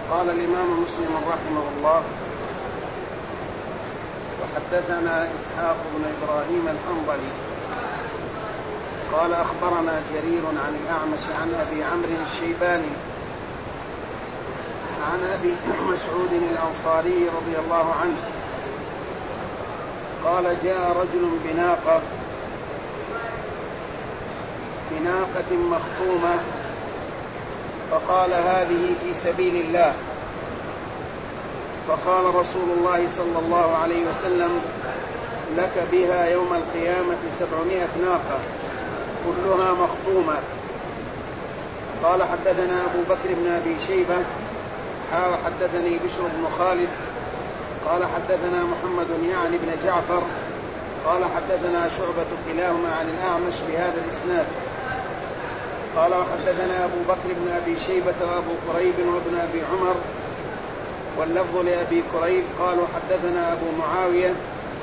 قال الإمام مسلم رحمه الله: وحدثنا إسحاق بن إبراهيم الحنظلي قال أخبرنا جرير عن الأعمش عن أبي عمرو الشيباني عن أبي مسعود الأنصاري رضي الله عنه قال: جاء رجل بناقة مخطومة فقال: هذه في سبيل الله. فقال رسول الله صلى الله عليه وسلم: لك بها يوم القيامة 700 ناقة كلها مخطومة. قال: حدثنا أبو بكر بن أبي شيبة حدثني بشر بن خالد قال: حدثنا محمد يعني بن جعفر قال: حدثنا شعبة كلاهما عن الأعمش بهذا الإسناد. قال: وحدثنا أبو بكر بن أبي شيبة وأبو كريب وابن أبي عمر واللفظ لأبي كريب قالوا: حدثنا أبو معاوية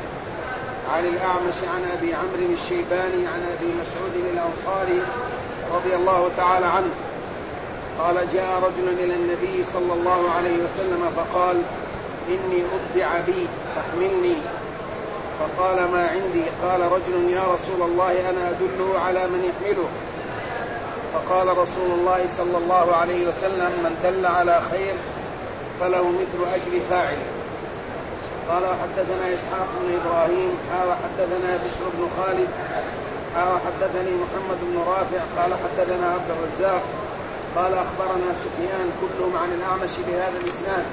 عن الأعمش عن أبي عمرو الشيباني عن أبي مسعود الأنصاري رضي الله تعالى عنه قال: جاء رجل إلى النبي صلى الله عليه وسلم فقال: إني أبدع بي فاحملني. فقال: ما عندي. قال رجل: يا رسول الله أنا أدله على من يحمله. فقال رسول الله صلى الله عليه وسلم: من دل على خير فله مثل أجر فاعله. قال: حدثنا إسحاق بن إبراهيم حدثنا بشر بن خالد حدثني محمد بن رافع قال: حدثنا عبد الرزاق قال: أخبرنا سفيان كلهم عن الأعمش بهذا الإسناد.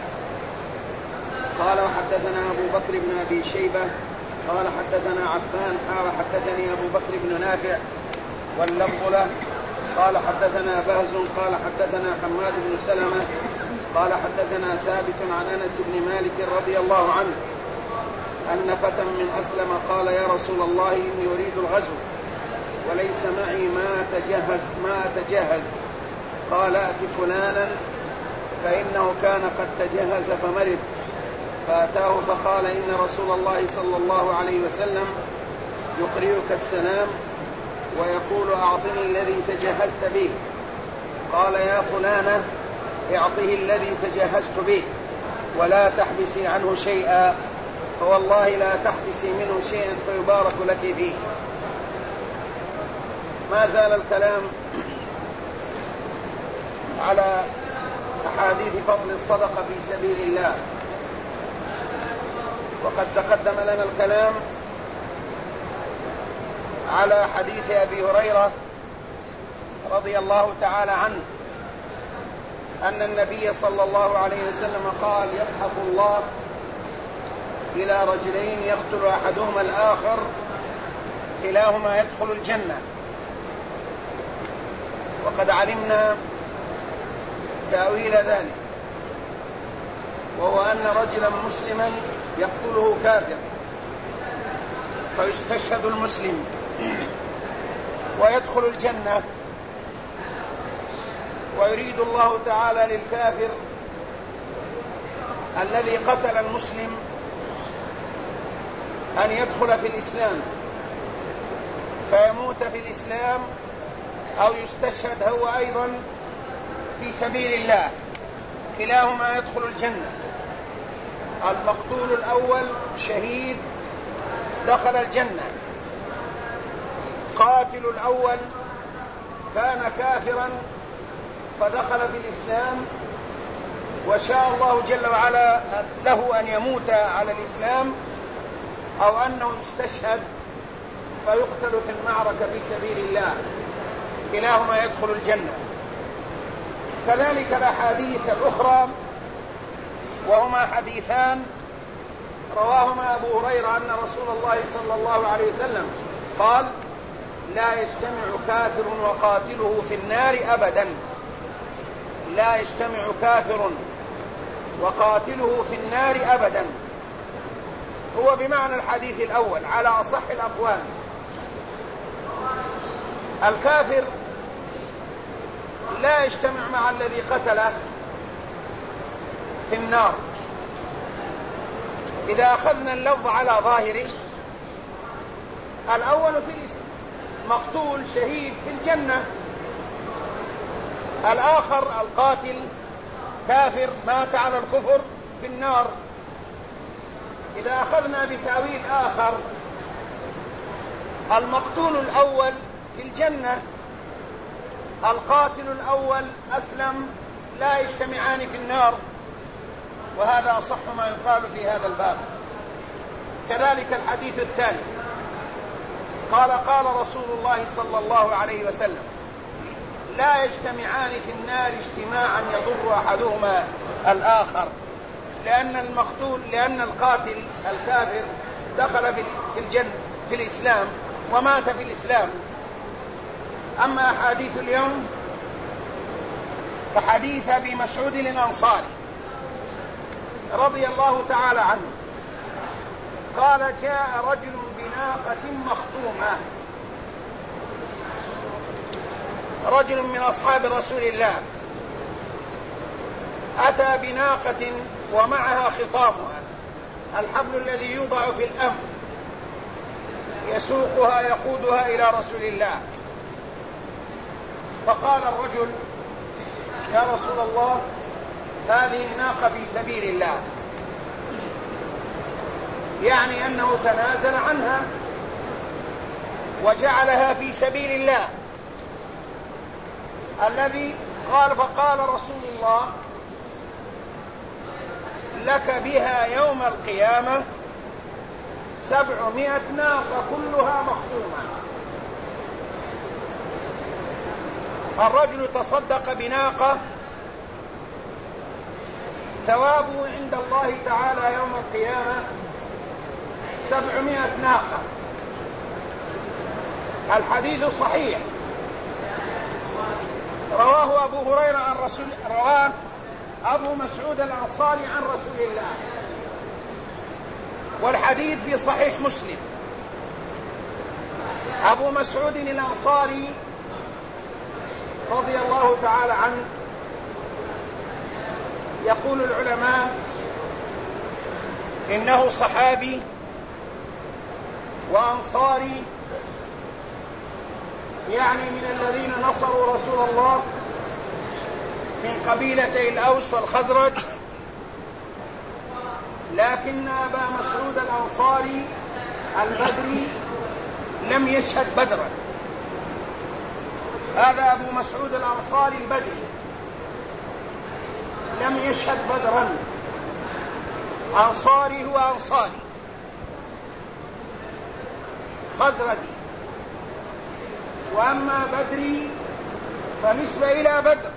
قال: وحدثنا أبو بكر بن أبي شيبة قال: حدثنا عفان حدثني أبو بكر بن نافع واللفظ له قال: حدثنا بهز قال: حدثنا حماد بن سلمة قال: حدثنا ثابت عن أنس بن مالك رضي الله عنه أن فتى من أسلم قال: يا رسول الله إني أريد الغزو وليس معي ما أتجهز. قال: أت فلانا فإنه كان قد تجهز فمرض. فأتاه فقال: إن رسول الله صلى الله عليه وسلم يقرئك السلام ويقول: أعطني الذي تجهزت به. قال: يا فلانة اعطه الذي تجهزت به ولا تحبسي عنه شيئا، فوالله لا تحبسي منه شيئا فيبارك لك فيه. ما زال الكلام على أحاديث فضل الصدقة في سبيل الله، وقد تقدم لنا الكلام على حديث أبي هريرة رضي الله تعالى عنه أن النبي صلى الله عليه وسلم قال: يبعث الله إلى رجلين يقتل أحدهما الآخر كلاهما يدخل الجنة. وقد علمنا تأويل ذلك، وهو أن رجلا مسلما يقتله كافر فيستشهد المسلم ويدخل الجنة، ويريد الله تعالى للكافر الذي قتل المسلم أن يدخل في الإسلام فيموت في الإسلام أو يستشهد هو أيضا في سبيل الله، كلاهما يدخل الجنة. المقتول الأول شهيد دخل الجنة، قاتل الأول كان كافرا فدخل في الإسلام، وشاء الله جل وعلا له أن يموت على الإسلام أو أنه يستشهد فيقتل في المعركة في سبيل الله، كلاهما يدخل الجنة. كذلك الأحاديث الأخرى، وهما حديثان رواهما أبو هريرة أن رسول الله صلى الله عليه وسلم قال: لا يجتمع كافر وقاتله في النار أبدا. لا يجتمع كافر وقاتله في النار أبدا، هو بمعنى الحديث الأول على أصح الأقوال. الكافر لا يجتمع مع الذي قتله في النار. إذا أخذنا اللفظ على ظاهره، الأول في الإسلام مقتول شهيد في الجنة، الآخر القاتل كافر مات على الكفر في النار. إذا أخذنا بتأويل آخر، المقتول الأول في الجنة، القاتل الأول أسلم، لا يجتمعان في النار، وهذا أصح ما يقال في هذا الباب. كذلك الحديث الثاني قال رسول الله صلى الله عليه وسلم: لا يجتمعان في النار اجتماعا يضر أحدهما الآخر، لأن القاتل الكافر دخل في الجنة في الإسلام ومات في الإسلام. أما أحاديث اليوم فحديث أبي مسعود الأنصاري رضي الله تعالى عنه قال: جاء رجل بناقة مخطومة، رجل من أصحاب رسول الله أتى بناقة ومعها خطامها، الحبل الذي يوضع في الأنف، يسوقها يقودها إلى رسول الله. فقال الرجل: يا رسول الله، هذه الناقة في سبيل الله، يعني أنه تنازل عنها وجعلها في سبيل الله الذي قال. فقال رسول الله: لك بها يوم القيامة 700 ناقة كلها مخطومة. الرجل تصدق بناقة، ثوابه عند الله تعالى يوم القيامة 700 ناقة. الحديث صحيح، رواه أبو مسعود الأنصاري عن رسول الله، والحديث في صحيح مسلم. أبو مسعود الأنصاري رضي الله تعالى عنه، يقول العلماء إنه صحابي وأنصاري، يعني من الذين نصروا رسول الله من قبيلتي الأوس والخزرج. لكن أبا مسعود الأنصاري البدري لم يشهد بدرا. هذا أبو مسعود الأنصاري البدري لم يشهد بدرا، أنصاري هو أنصاري خزرجي، وأما بدري فنسبة إلى بدر،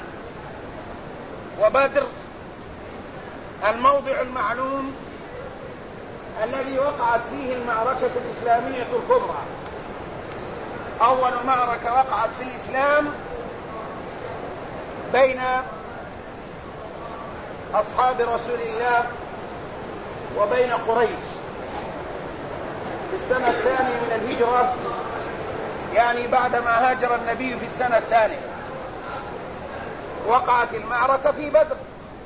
وبدر الموضع المعلوم الذي وقعت فيه المعركة الإسلامية الكبرى، أول معركة وقعت في الإسلام بين أصحاب رسول الله وبين قريش في السنة الثانية من الهجرة، يعني بعدما هاجر النبي في السنة الثانية وقعت المعركة في بدر.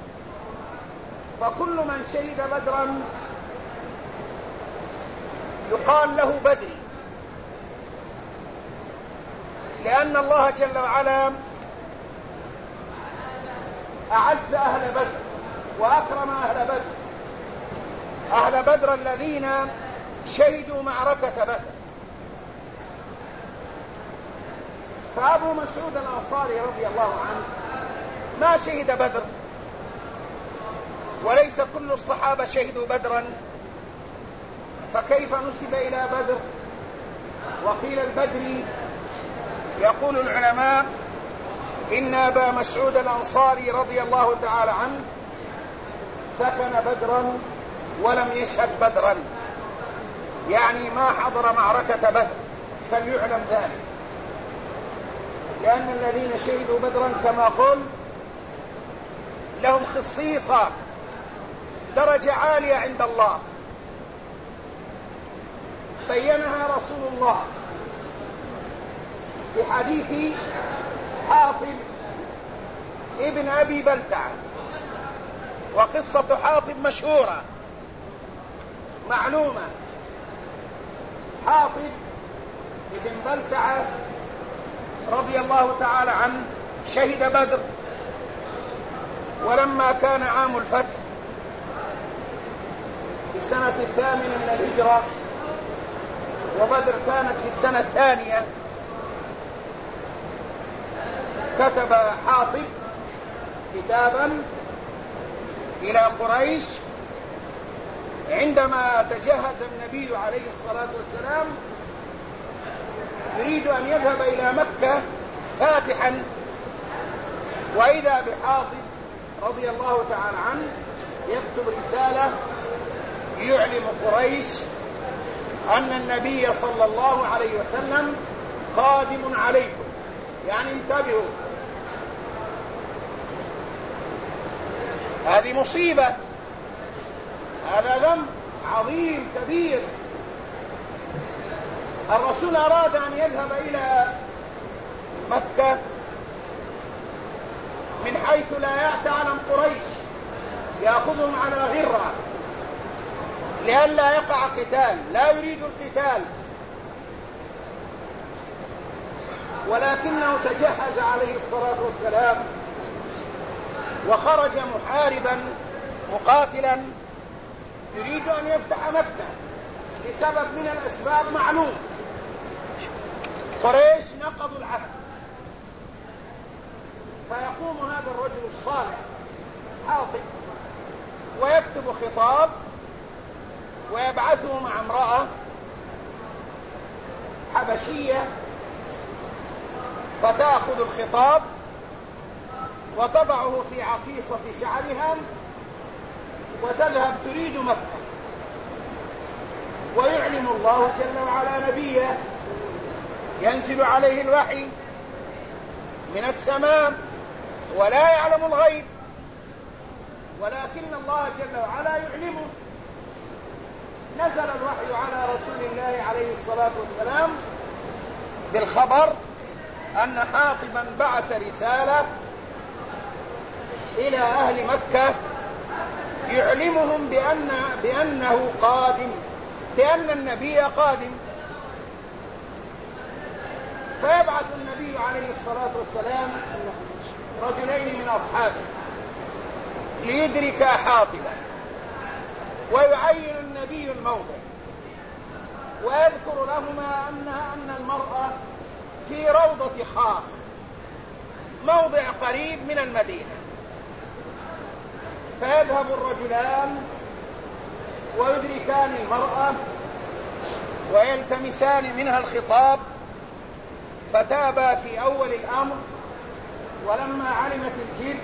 فكل من شهد بدرا يقال له بدري، لأن الله جل وعلا أعز أهل بدر وأكرم أهل بدر، أهل بدر الذين شهدوا معركة بدر. فأبو مسعود الأنصاري رضي الله عنه ما شهد بدر، وليس كل الصحابة شهدوا بدرا، فكيف نسب إلى بدر وقيل البدري؟ يقول العلماء إن أبا مسعود الأنصاري رضي الله تعالى عنه سكن بدرا ولم يشهد بدرا، يعني ما حضر معركة بدر، فليعلم ذلك، لأن الذين شهدوا بدرا كما قل لهم خصيصة درجة عالية عند الله بينها رسول الله في حديث حاطب ابن أبي بلتعة. وقصة حاطب مشهورة معلومة. حاطب ابن بلتعة رضي الله تعالى عنه شهد بدر، ولما كان عام الفتح في السنة 8 من الهجرة، وبدر كانت في السنة 2، كتب حاطب كتابا إلى قريش عندما تجهز النبي عليه الصلاة والسلام يريد أن يذهب إلى مكة فاتحا، وإذا بحاطب رضي الله تعالى عنه يكتب رسالة يعلم قريش أن النبي صلى الله عليه وسلم قادم عليكم، يعني انتبهوا، هذه مصيبة، هذا ذنب عظيم كبير. الرسول أراد أن يذهب إلى مكة من حيث لا يعلم قريش، يأخذهم على غرة لئلا يقع قتال، لا يريد القتال، ولكنه تجهز عليه الصلاة والسلام وخرج محاربا مقاتلا يريد أن يفتح مكة لسبب من الأسباب معلوم. قريش نقضوا العهد، فيقوم هذا الرجل الصالح حاطب ويكتب خطاب ويبعثه مع امرأة حبشية، فتأخذ الخطاب وتضعه في عقيصة شعرها وتذهب تريد مكة، ويعلم الله جل وعلا نبيه، ينزل عليه الوحي من السماء ولا يعلم الغيب، ولكن الله جل وعلا يعلمه. نزل الوحي على رسول الله عليه الصلاة والسلام بالخبر أن حاطبا بعث رسالة إلى أهل مكة يعلمهم بأنه قادم، بأن النبي قادم. فيبعث النبي عليه الصلاة والسلام رجلين من أصحابه ليدرك حاطبا، ويعين النبي الموضع، ويذكر لهما أن المرأة في روضة خاخ، موضع قريب من المدينة. فيذهب الرجلان ويدركان المرأة ويلتمسان منها الخطاب، فتابا في أول الأمر، ولما علمت الجد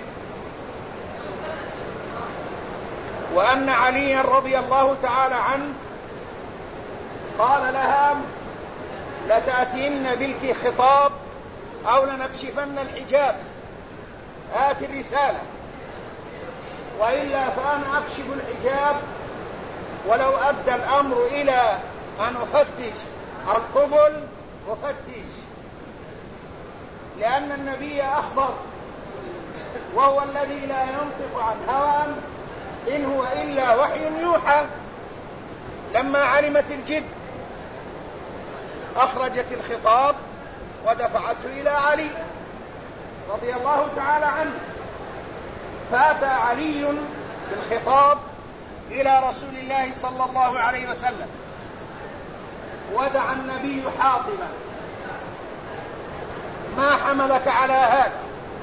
وأن عليا رضي الله تعالى عنه قال لها لتأتين بلك خطاب أو لنكشفن الحجاب، هات الرسالة، وإلا فأنا أكشف الحجاب، ولو أدى الأمر إلى أن أفتش القبل أفتش، لأن النبي أخبر وهو الذي لا ينطق عن هوى إن هو إلا وحي يوحى. لما علمت الجد أخرجت الخطاب ودفعته إلى علي رضي الله تعالى عنه، فأتى علي بالخطاب إلى رسول الله صلى الله عليه وسلم، ودعا النبي حاطبا ما حملك على هذا؟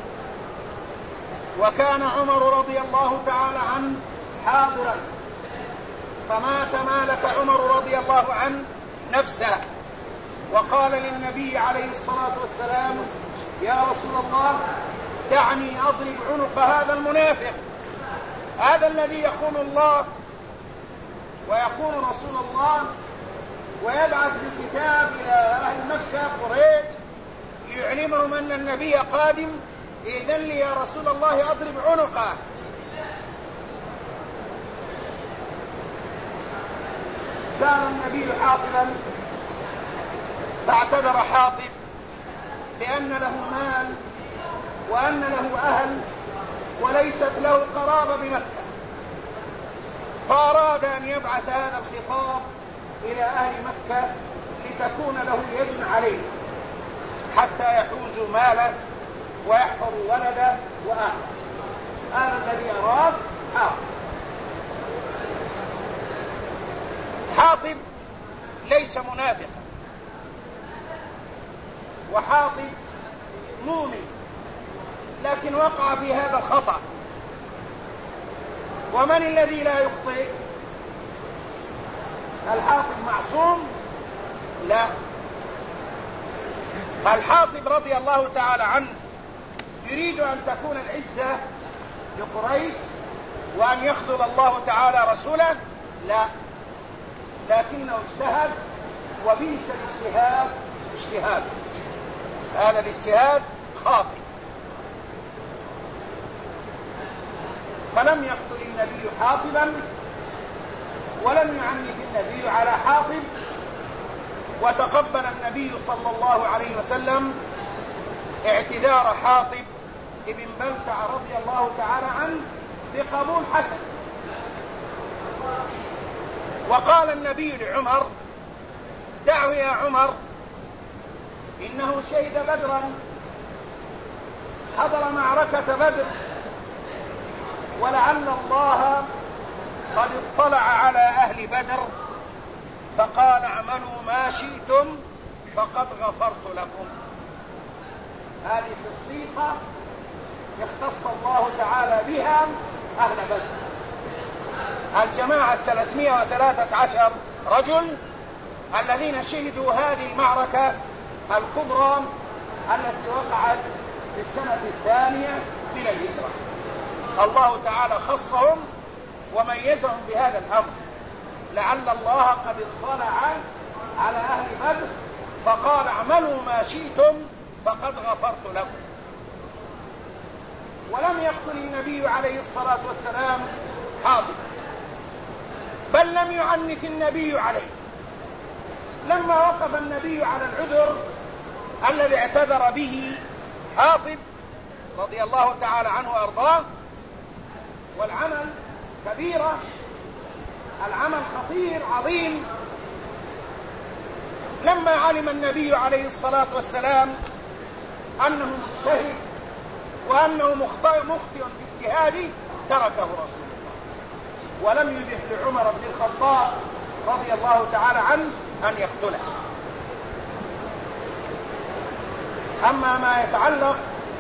وكان عمر رضي الله تعالى عنه حاضرا، فما تمالك عمر رضي الله عنه نفسه، وقال للنبي عليه الصلاة والسلام يا رسول الله دعني أضرب عنق هذا المنافق، هذا الذي يخون الله ويخون رسول الله، ويبعث بكتاب إلى أهل مكة قريش يعلمهم أن النبي قادم، إذن لي يا رسول الله أضرب عنقه. سأل النبي حاطبا فاعتذر حاطب بأن له مال وأن له أهل وليست له قرابة بمكة، فأراد أن يبعث هذا الخطاب إلى أهل مكة لتكون له يد عليه حتى يحوزوا ماله ويحفظوا ولده وأهله. هذا الذي أراد حاطب. حاطب ليس منافقا، وحاطب مؤمن، لكن وقع في هذا الخطأ. ومن الذي لا يخطئ؟ الحاطب معصوم؟ لا. الحاطب رضي الله تعالى عنه يريد أن تكون العزة لقريش وأن يخذل الله تعالى رسوله؟ لا، لكنه اجتهد، وبئس الاجتهاد اجتهاد، هذا الاجتهاد خاطئ. فلم يقتل النبي حاطبا، ولم يعنف النبي على حاطب، وتقبل النبي صلى الله عليه وسلم اعتذار حاطب ابن بلتع رضي الله تعالى عنه بقبول حسن. وقال النبي لعمر: دعه يا عمر، إنه شهد بدرا، حضر معركة بدر، ولعل الله قد اطلع على أهل بدر فقال: اعملوا ما شئتم فقد غفرت لكم. هذه خصيصة اختص الله تعالى بها أهل بدر، الجماعة 313 رجل الذين شهدوا هذه المعركة الكبرى التي وقعت في السنة 2 من الهجرة. الله تعالى خصهم وميزهم بهذا الأمر، لعل الله قد اطلع على أهل بدر فقال: اعملوا ما شئتم فقد غفرت لكم. ولم يقتل النبي عليه الصلاة والسلام حاطب، بل لم يعنف النبي عليه. لما وقف النبي على العذر الذي اعتذر به حاطب رضي الله تعالى عنه وأرضاه، والعمل كبيرة، العمل خطير عظيم، لما علم النبي عليه الصلاة والسلام أنه مجتهد وأنه مخطئ في اجتهاده تركه رسول الله، ولم يبح لعمر بن الخطاب رضي الله تعالى عنه أن يقتله. أما ما يتعلق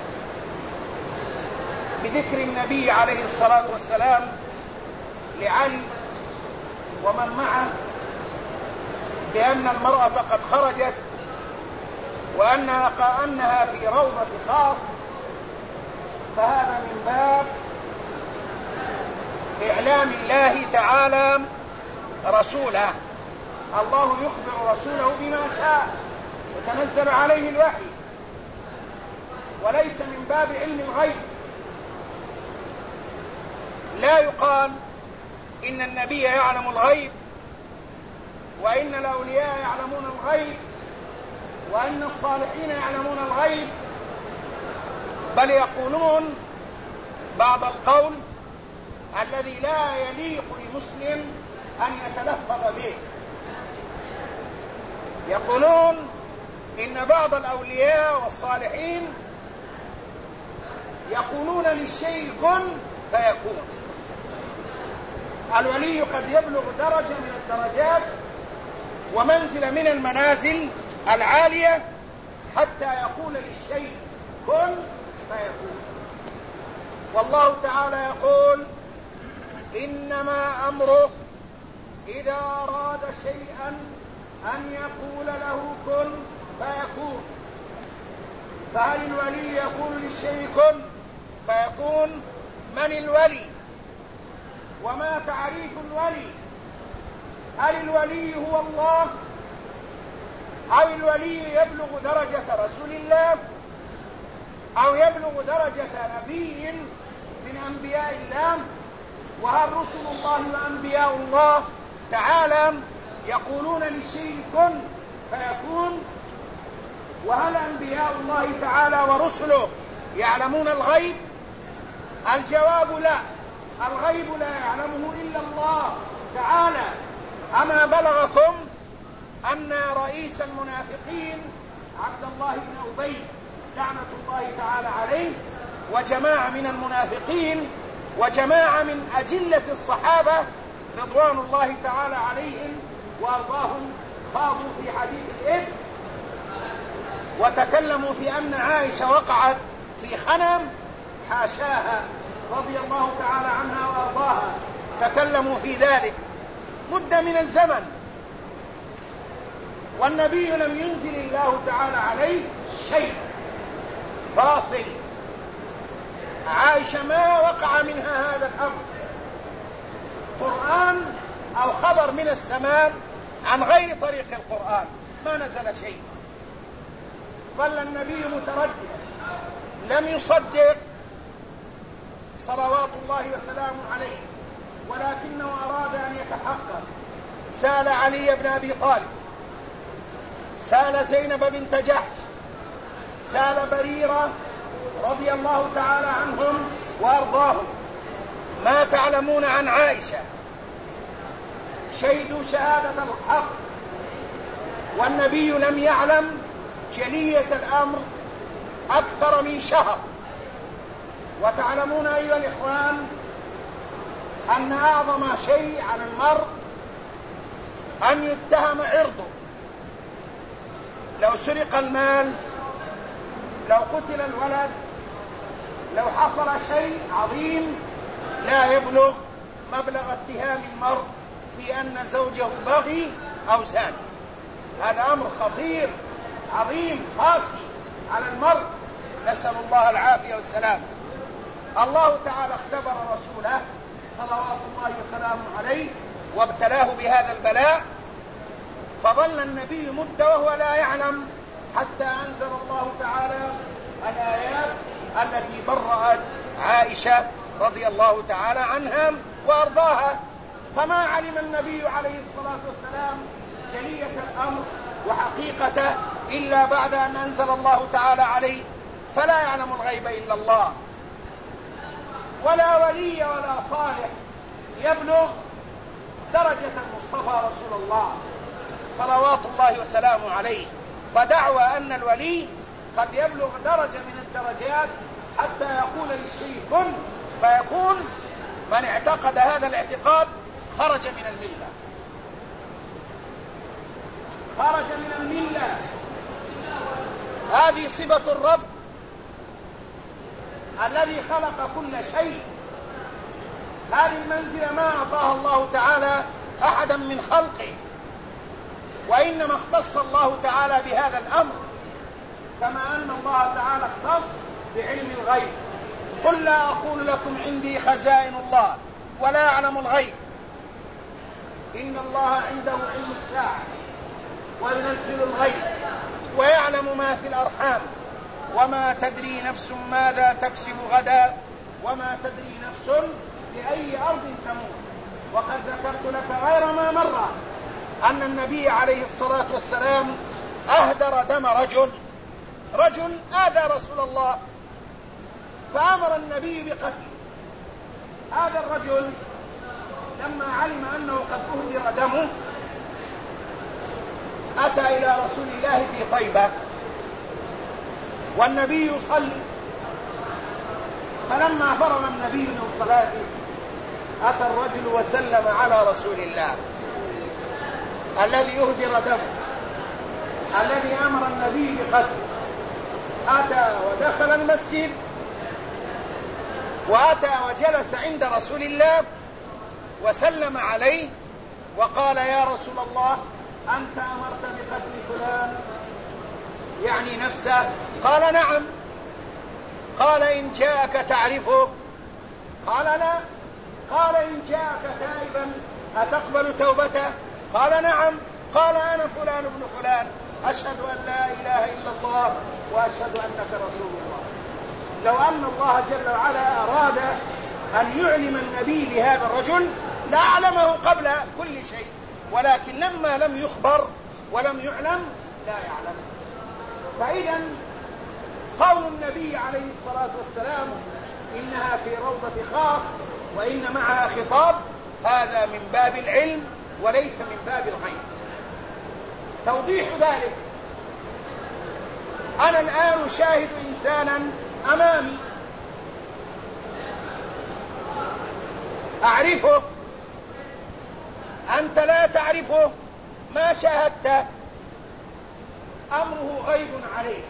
بذكر النبي عليه الصلاة والسلام لعلي ومن معه بأن المرأة قد خرجت وأنها في روضة خاص، فهذا من باب إعلام الله تعالى رسوله. الله يخبر رسوله بما شاء، يتنزل عليه الوحي، وليس من باب علم الغيب. لا يقال إن النبي يعلم الغيب، وإن الأولياء يعلمون الغيب، وأن الصالحين يعلمون الغيب، بل يقولون بعض القول الذي لا يليق لمسلم أن يتلفظ به. يقولون إن بعض الأولياء والصالحين يقولون للشيء كن فيكون. الولي قد يبلغ درجة من الدرجات ومنزلة من المنازل العالية حتى يقول للشيء كن فيكون. والله تعالى يقول: إنما أمره إذا أراد شيئا أن يقول له كن فيكون. فهل الولي يقول للشيء كن فيكون؟ من الولي؟ وما تعريف الولي؟ هل الولي هو الله، أو الولي يبلغ درجة رسول الله، أو يبلغ درجة نبي من أنبياء الله؟ وهل رسل الله وأنبياء الله تعالى يقولون للشيء كن فيكون؟ وهل أنبياء الله تعالى ورسله يعلمون الغيب؟ الجواب لا، الغيب لا يعلمه إلا الله تعالى. أما بلغكم أن رئيس المنافقين عبد الله بن أبي لعنة الله تعالى عليه وجماعة من المنافقين وجماعة من أجلة الصحابة رضوان الله تعالى عليهم وأرضاهم خاضوا في حديث الإفك، وتكلموا في أن عائشة وقعت في خنم، حاشاها رضي الله تعالى عنها وأرضاها، تكلموا في ذلك مدة من الزمن، والنبي لم ينزل الله تعالى عليه شيء فاصل. عائشة ما وقع منها هذا الأمر قرآن أو خبر من السماء عن غير طريق القرآن، ما نزل شيء. ظل النبي مترددا لم يصدق صلوات الله وسلامه عليه، ولكنه أراد أن يتحقق. سأل علي بن أبي طالب، سأل زينب بنت جحش، سأل بريرة رضي الله تعالى عنهم وأرضاهم: ما تعلمون عن عائشة؟ شهدوا شهادة الحق، والنبي لم يعلم جلية الأمر أكثر من شهر. وتعلمون أيها الإخوان أن أعظم شيء على المرء أن يتهم عرضه. لو سرق المال، لو قتل الولد، لو حصل شيء عظيم لا يبلغ مبلغ اتهام المرء في أن زوجه بغي أو زاني. هذا أمر خطير عظيم قاسي على المرء، نسأل الله العافية والسلامة. الله تعالى اختبر رسوله صلوات الله وسلامه عليه وابتلاه بهذا البلاء، فظل النبي مدة وهو لا يعلم، حتى أنزل الله تعالى الآيات التي برأت عائشة رضي الله تعالى عنها وأرضاها. فما علم النبي عليه الصلاة والسلام جلية الأمر وحقيقته إلا بعد أن أنزل الله تعالى عليه: فلا يعلم الغيب إلا الله. ولا ولي ولا صالح يبلغ درجة المصطفى رسول الله صلوات الله وسلامه عليه. فدعوى أن الولي قد يبلغ درجة من الدرجات حتى يقول للشيء كن فيكون، من اعتقد هذا الاعتقاد خرج من الملة، خرج من الملة. هذه صفة الرب الذي خلق كل شيء. هذه المنزلة ما أعطاها الله تعالى أحدا من خلقه، وإنما اختص الله تعالى بهذا الأمر، كما أن الله تعالى اختص بعلم الغيب. قل لا أقول لكم عندي خزائن الله ولا أعلم الغيب، إن الله عنده علم الساعة وينزل الغيب ويعلم ما في الأرحام وما تدري نفس ماذا تكسب غدا وما تدري نفس بأي أرض تموت. وقد ذكرت لك غير ما مرة أن النبي عليه الصلاة والسلام أهدر دم رجل آذى رسول الله، فأمر النبي بقتله. هذا الرجل لما علم أنه قد أهدر دمه أتى إلى رسول الله في طيبة والنبي يصلي، فلما فرغ النبي من صلاته أتى الرجل وسلم على رسول الله الذي أهدر دمه، الذي أمر النبي بقتله. أتى ودخل المسجد وأتى وجلس عند رسول الله وسلم عليه وقال: يا رسول الله، أنت أمرت بقتل فلان، يعني نفسه؟ قال: نعم. قال: إن جاءك تعرفه؟ قال: لا. قال: إن جاءك تائبا أتقبل توبته؟ قال: نعم. قال: أنا فلان ابن فلان، أشهد أن لا إله إلا الله وأشهد أنك رسول الله. لو أن الله جل وعلا أراد أن يعلم النبي بهذا الرجل لأعلمه قبل كل شيء، ولكن لما لم يخبر ولم يعلم لا يعلم. فإذا قول النبي عليه الصلاة والسلام إنها في روضة خاخ وإن معها خطاب، هذا من باب العلم وليس من باب الغيب. توضيح ذلك: أنا الآن أشاهد إنسانا أمامي أعرفه، أنت لا تعرفه، ما شاهدت، أمره غيب عليه،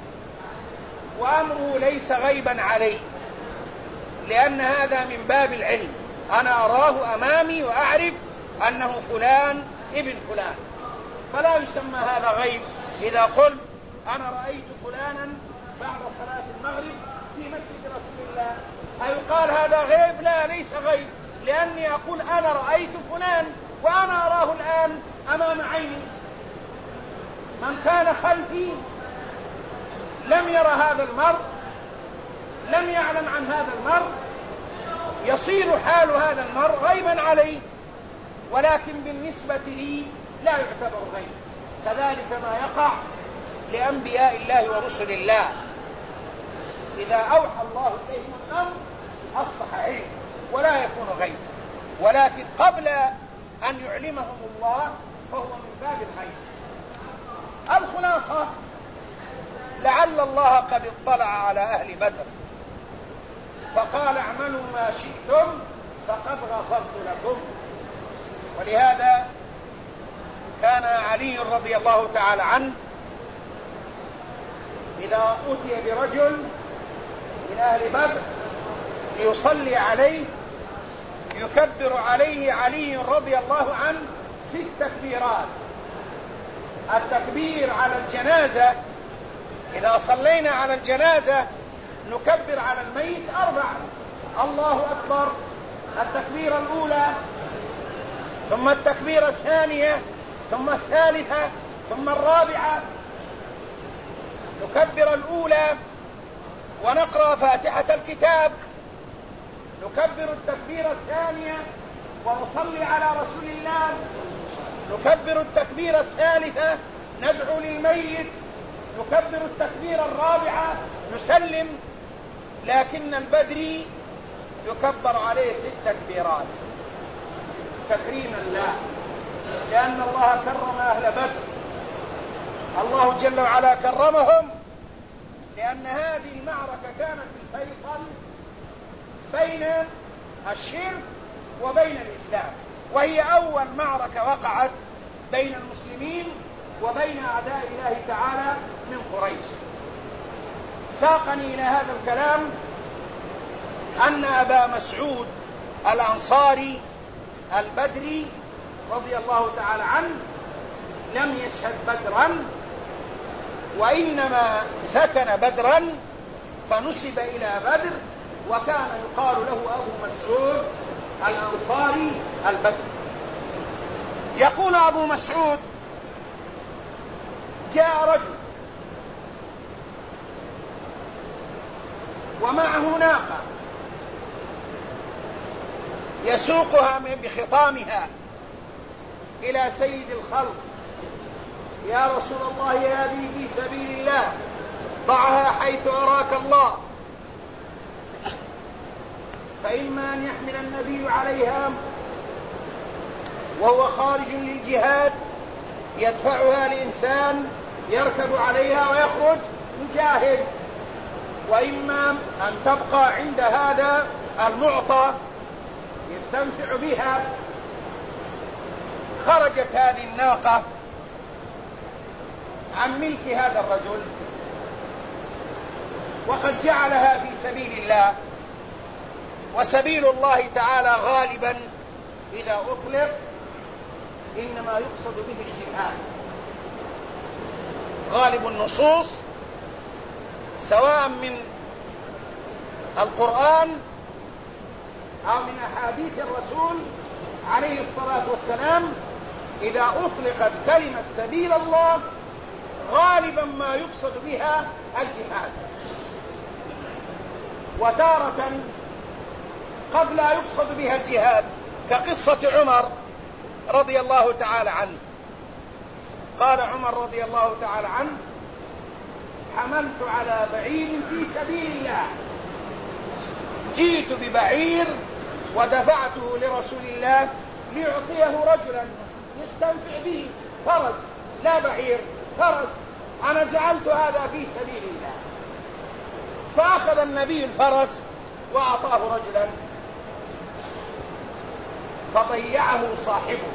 وأمره ليس غيبا عليه، لأن هذا من باب العلم. أنا أراه أمامي وأعرف أنه فلان ابن فلان، فلا يسمى هذا غيب. إذا قلت أنا رأيت فلانا بعد صلاة المغرب في مسجد رسول الله، أيقال هذا غيب؟ لا، ليس غيب، لأني أقول أنا رأيت فلان وأنا أراه الآن أمام عيني. من كان خلفي لم يرى هذا المرء، لم يعلم عن هذا المرء، يصير حال هذا المرء غيبا عليه، ولكن بالنسبة لي لا يعتبر غيب. كذلك ما يقع لأنبياء الله ورسل الله، إذا أوحى الله إليهم الأمر أصبح علم ولا يكون غيب، ولكن قبل أن يعلمهم الله فهو من باب الغيب. الخلاصة: لعل الله قد اطلع على أهل بدر فقال اعملوا ما شئتم فقد غفرت لكم. ولهذا كان علي رضي الله تعالى عنه إذا أتي برجل من أهل بدر ليصلي عليه يكبر عليه علي رضي الله عنه 6 تكبيرات. التكبير على الجنازة، إذا صلينا على الجنازة نكبر على الميت 4: الله أكبر، التكبيرة الأولى، ثم التكبيرة الثانية، ثم الثالثة، ثم الرابعة. نكبر الأولى ونقرأ فاتحة الكتاب، نكبر التكبيرة الثانية ونصلي على رسول الله، نكبر التكبيرة الثالثة ندعو للميت، نكبر التكبيرة الرابعة نسلم. لكن البدري يكبر عليه 6 تكبيرات تكريما له، لأن الله كرم أهل بدر. الله جل وعلا كرمهم لأن هذه المعركة كانت الفيصل بين الشرك وبين الإسلام، وهي أول معركة وقعت بين المسلمين وبين أعداء الله تعالى من قريش. ساقني إلى هذا الكلام أن أبا مسعود الأنصاري البدري رضي الله تعالى عنه لم يشهد بدرا، وإنما سكن بدرا فنسب إلى بدر، وكان يقال له أبو مسعود الأنصاري البدري. يقول أبو مسعود: جاء رجل ومعه ناقة يسوقها بخطامها إلى سيد الخلق: يا رسول الله هذه في سبيل الله، ضعها حيث أراك الله، فإما أن يحمل النبي عليها وهو خارج للجهاد يدفعها لإنسان يركب عليها ويخرج مجاهد، وإما أن تبقى عند هذا المعطى يستنفع بها. خرجت هذه الناقة عن ملك هذا الرجل، وقد جعلها في سبيل الله، وسبيل الله تعالى غالبا إذا أطلق إنما يقصد به الجهاد. غالب النصوص سواء من القرآن أو من أحاديث الرسول عليه الصلاة والسلام إذا أطلقت كلمة سبيل الله غالبا ما يقصد بها الجهاد، وتارة قد لا يقصد بها الجهاد، كقصة عمر رضي الله تعالى عنه. قال عمر رضي الله تعالى عنه: حملت على بعير في سبيل الله، جئت ببعير ودفعته لرسول الله ليعطيه رجلا يستنفع به، فرس لا بعير، فرس، أنا جعلت هذا في سبيل الله. فأخذ النبي الفرس وأعطاه رجلا، فضيعه صاحبه،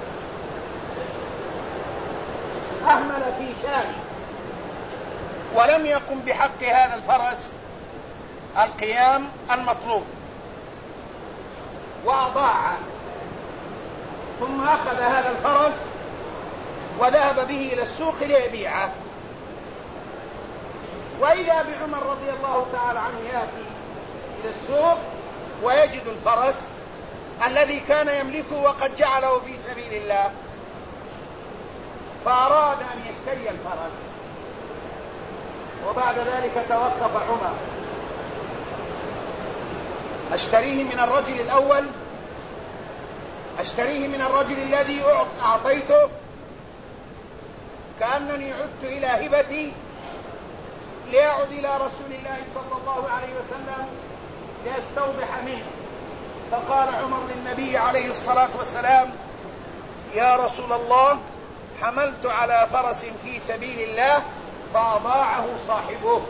أهمل في شانه ولم يقم بحق هذا الفرس القيام المطلوب وأضاعه، ثم أخذ هذا الفرس وذهب به إلى السوق ليبيعه. وإذا بعمر رضي الله تعالى عنه يأتي إلى السوق ويجد الفرس الذي كان يملكه وقد جعله في سبيل الله، فأراد أن يشتري الفرس. وبعد ذلك توقف عمر: أشتريه من الرجل الأول؟ أشتريه من الرجل الذي أعطيته؟ كأنني عدت إلى هبتي ليعد إلى رسول الله صلى الله عليه وسلم ليستوضح منه. فقال عمر للنبي عليه الصلاة والسلام: يا رسول الله، حملت على فرس في سبيل الله فأضاعه صاحبه،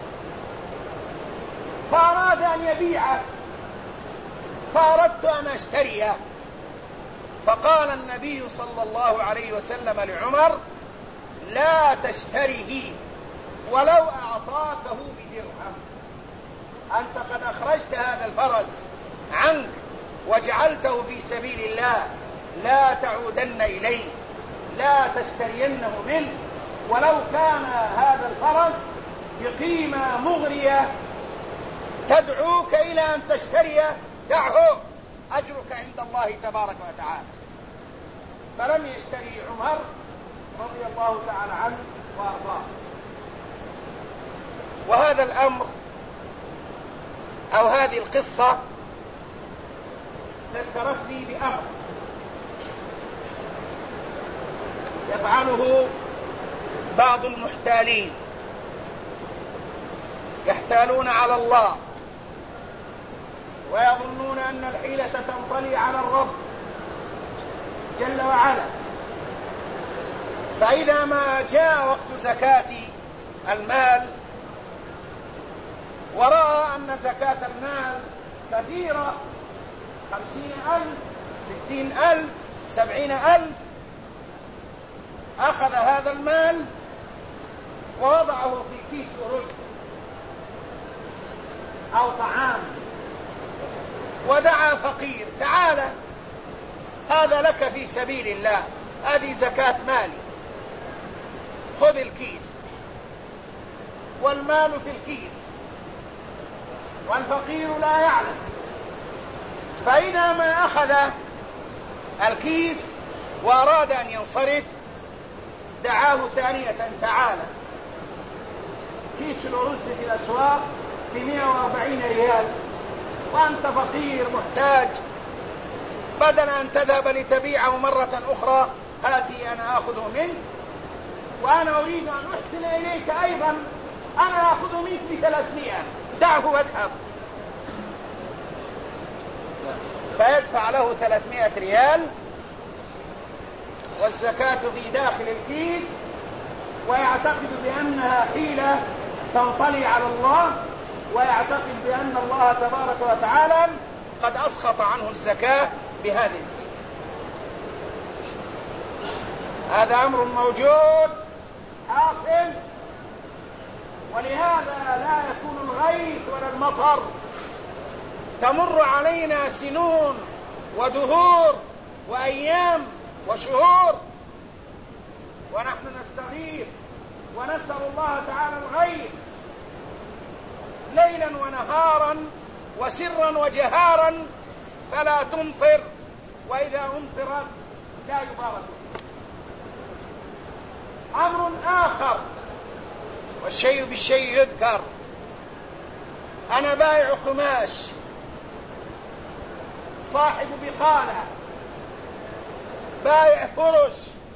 فأراد أن يبيعه، فأردت أن أشتريه. فقال النبي صلى الله عليه وسلم لعمر: لا تشتريه ولو أعطاكه بدرهم، أنت قد أخرجت هذا الفرس عنك وجعلته في سبيل الله، لا تعودن إليه، لا تشترينه منه، ولو كان هذا الفرس بقيمة مغرية تدعوك إلى أن تشتريه، دعه، أجرك عند الله تبارك وتعالى. فلم يشتري عمر رضي الله تعالى عنه وأرضاه. وهذا الأمر أو هذه القصة ذكرتني بأمر يفعله بعض المحتالين، يحتالون على الله ويظنون أن الحيلة تنطلي على الرب جل وعلا. فإذا ما جاء وقت زكاة المال ورأى أن زكاة المال كثيرة، 50,000 60,000 70,000، أخذ هذا المال ووضعه في كيس رز أو طعام ودعا فقير: تعال، هذا لك في سبيل الله، هذه زكاة مالي، خذ الكيس. والمال في الكيس والفقير لا يعلم. فإذا ما أخذ الكيس وأراد أن ينصرف دعاه ثانية: تعالى، كيس الأرز في الأسواق ب140 ريال وأنت فقير محتاج، بدل أن تذهب لتبيعه مرة أخرى آتي أنا أخذه منك، وأنا أريد أن أحسن إليك أيضا، أنا أخذه منك ب300، دعه واذهب. فيدفع له 300 ريال والزكاة في داخل الكيس، ويعتقد بأنها حيلة تنطلي على الله، ويعتقد بأن الله تبارك وتعالى قد أسخط عنه الزكاة بهذه الحيلة. هذا أمر موجود حاصل، ولهذا لا يكون الغيث ولا المطر. تمر علينا سنون ودهور وأيام وشهور ونحن نستغيث ونسأل الله تعالى الغيث ليلا ونهارا وسرا وجهارا، فلا تمطر، وإذا أمطرت لا يبارك. أمر آخر، والشيء بالشيء يذكر. أنا بائع خماش، صاحب بقالة، بائع فرش،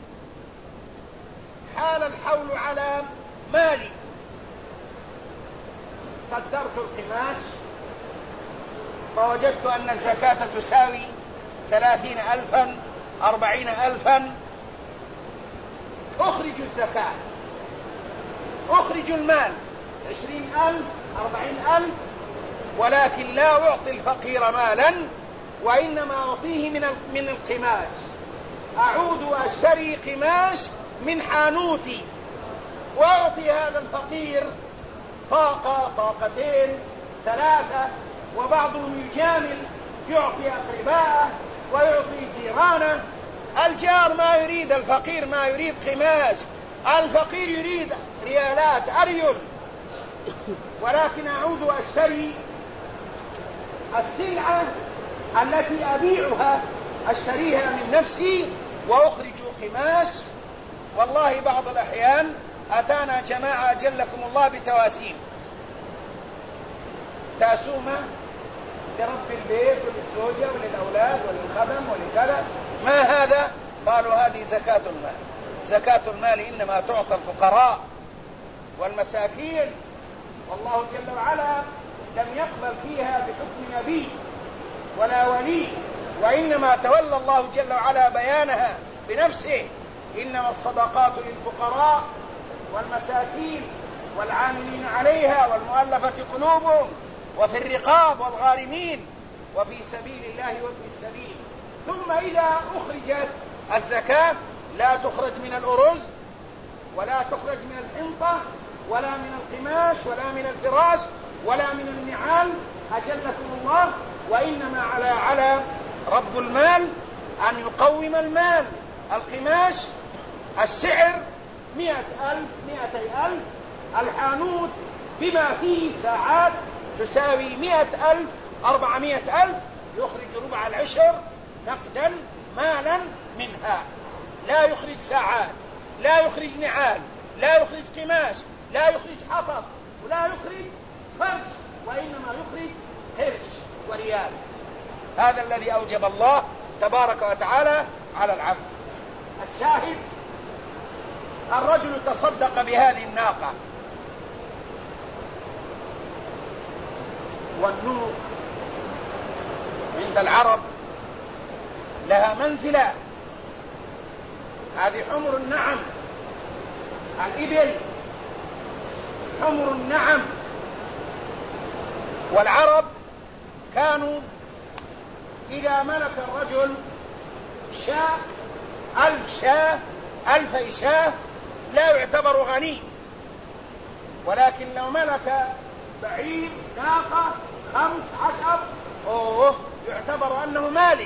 حال الحول على مالي. قدرت القماش فوجدت أن الزكاة تساوي 30,000 40,000. أخرج الزكاة، أخرج المال 20,000 40,000، ولكن لا أعطي الفقير مالا وإنما أعطيه من القماش. أعود وأشتري قماش من حانوتي وأعطي هذا الفقير طاقة، طاقتين، ثلاثة، وبعضهم يجامل يعطي أقرباءه ويعطي جيرانه. الجار ما يريد، الفقير ما يريد قماش، الفقير يريد ريالات أريل. ولكن أعود وأشتري السلعة التي أبيعها، أشتريها من نفسي وأخرج قماش. والله بعض الأحيان أتانا جماعة جلكم الله بتواسيم، تاسومة لرب البيت وللزوجة وللأولاد وللخدم ولكذا. ما هذا؟ قالوا هذه زكاة المال. زكاة المال إنما تعطى الفقراء والمساكين، والله جل وعلا لم يقبل فيها بحكم نبي ولا ولي، وإنما تولى الله جل وعلا بيانها بنفسه. إنما الصدقات للفقراء والمساكين والعاملين عليها والمؤلفة قلوبهم وفي الرقاب والغارمين وفي سبيل الله وابن السبيل. ثم إذا أخرجت الزكاة لا تخرج من الأرز ولا تخرج من الحنطة ولا من القماش ولا من الفراش ولا من النعال أجلكم الله، وإنما على رب المال أن يقوم المال. القماش السعر 100,000 200,000، الحانوت بما فيه ساعات تساوي 100,000 400,000، يخرج ربع العشر نقدا مالا منها. لا يخرج ساعات، لا يخرج نعال، لا يخرج قماش، لا يخرج حطب، ولا يخرج فرش، وإنما يخرج قرش وريال. هذا الذي أوجب الله تبارك وتعالى على العبد. الشاهد: الرجل تصدق بهذه الناقة. والنوق عند العرب لها منزلة، هذه حمر النعم. الإبل حمر النعم. والعرب كانوا إذا ملك الرجل شاة 1000 شاة 1000 شاة لا يعتبر غني، ولكن لو ملك بعير ناقة 15 يعتبر أنه مالك.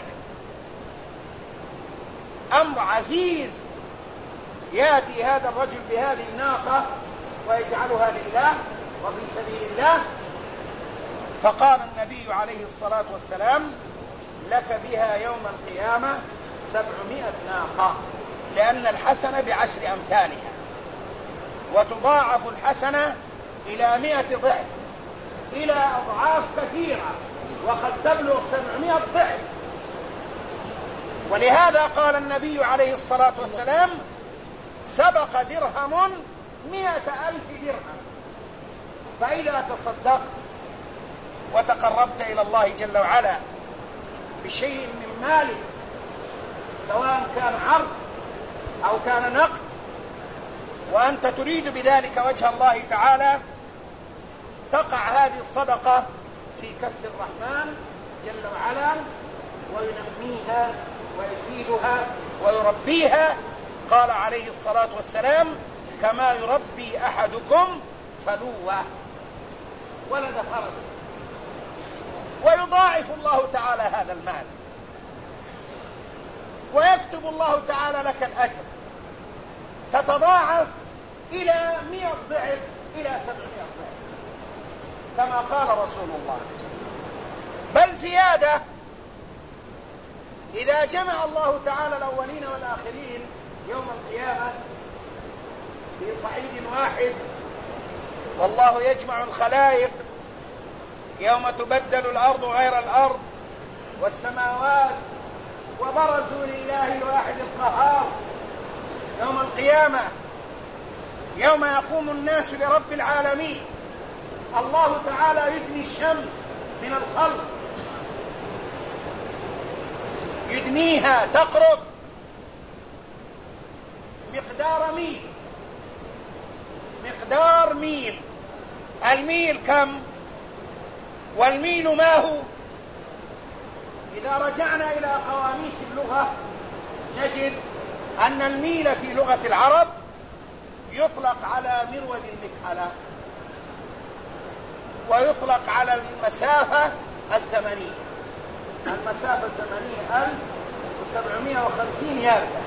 أمر عزيز. يأتي هذا الرجل بهذه الناقة ويجعلها لله وفي سبيل الله، فقال النبي عليه الصلاة والسلام: لك بها يوم القيامة 700 ناقة، لأن الحسنة ب10 أمثالها، وتضاعف الحسنة إلى 100 ضعف، إلى أضعاف كثيرة، وقد تبلغ 700 ضعف. ولهذا قال النبي عليه الصلاة والسلام: سبق درهم 100,000 درهم. فإذا تصدقت وتقربت إلى الله جل وعلا بشيء من مالك، سواء كان عرض أو كان نقد، وأنت تريد بذلك وجه الله تعالى، تقع هذه الصدقة في كف الرحمن جل وعلا، وينميها ويزيدها ويربيها. قال عليه الصلاة والسلام: كما يربي أحدكم فلوة ولد فرس. ويضاعف الله تعالى هذا المال، ويكتب الله تعالى لك الأجر، تتضاعف إلى 100 ضعف، إلى 700 ضعف، كما قال رسول الله. بل زيادة: إذا جمع الله تعالى الأولين والآخرين يوم القيامة في صعيد واحد، والله يجمع الخلائق يوم تبدل الأرض غير الأرض والسماوات، وبرزوا لله الواحد القهار يوم القيامة، يوم يقوم الناس لرب العالمين. الله تعالى يدني الشمس من الخلق، يدنيها تقرب مقدار ميل. مقدار ميل. الميل كم؟ والميل ما هو؟ إذا رجعنا إلى قواميس اللغة نجد أن الميل في لغة العرب يطلق على مرود المكحلة، ويطلق على المسافة الزمنية. المسافة الزمنية 1750 ياردة.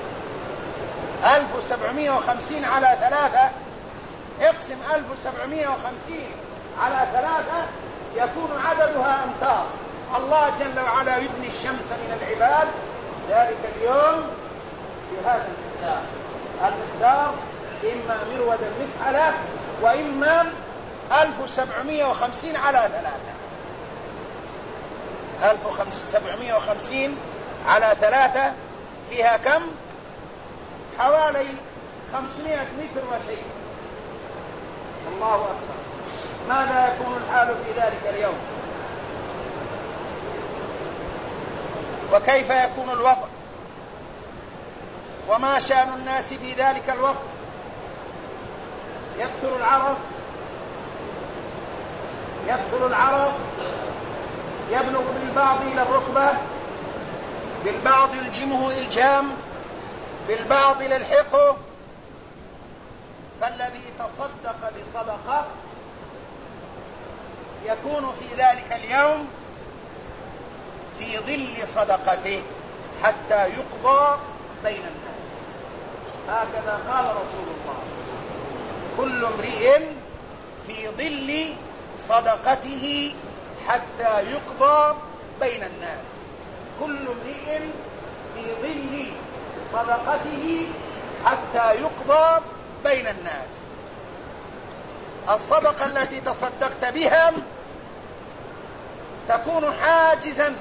1750 على 3 اقسم 1750 على 3 يكون عددها أمتار. الله جل وعلا يبني الشمس من العباد ذلك اليوم بهذا المقدار، إما مرود المكحلة وإما 1750 على 3. 1750 على 3 فيها كم؟ حوالي 500 متر وشيء. الله أكبر. ماذا يكون الحال في ذلك اليوم؟ وكيف يكون الوضع؟ وما شأن الناس في ذلك الوقت؟ يكثر العرق، يبلغ بالبعض إلى الركبة، بالبعض يلجمه إلجام، بالبعض يلحقه. فالذي تصدق بصدقة يكون في ذلك اليوم في ظل صدقته حتى يقضى بين الناس. هكذا قال رسول الله: كل امرئ في ظل صدقته حتى يقضى بين الناس. كل امرئ في ظل صدقته حتى يقضى بين الناس. الصدقة التي تصدقت بها تكون حاجزا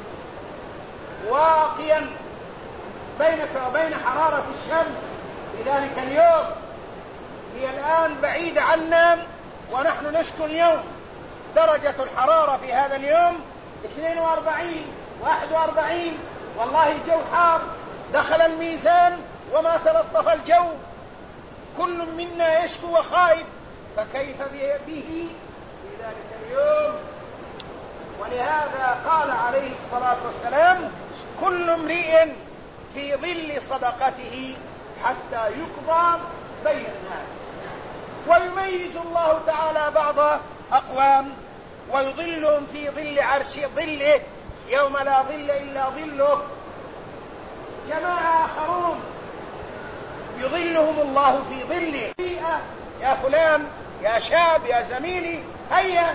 واقيا بينك وبين حرارة الشمس في ذلك اليوم. هي الآن بعيدة عنا ونحن نشكو اليوم درجة الحرارة في هذا اليوم 42 41. والله الجو حار، دخل الميزان وما تلطف الجو. كل منا يشكو وخائف، فكيف به في ذلك اليوم؟ ولهذا قال عليه الصلاة والسلام: كل امرئ في ظل صدقته حتى يقضى بين الناس. ويميز الله تعالى بعض أقوام ويظلهم في ظل عرش ظله يوم لا ظل إلا ظله. جماعة آخرون يظلهم الله في ظله. يا فلان، يا شاب، يا زميلي، هيا.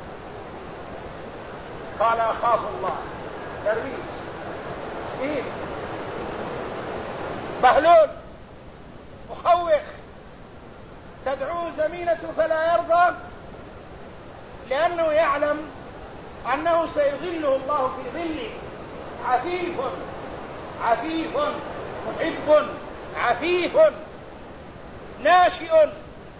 قال: أخاف الله. درويش، مسكين، بهلول، مخوخ، تدعوه زميلته فلا يرضى، لأنه يعلم أنه سيظله الله في ظله. عفيف محب عفيف ناشئ،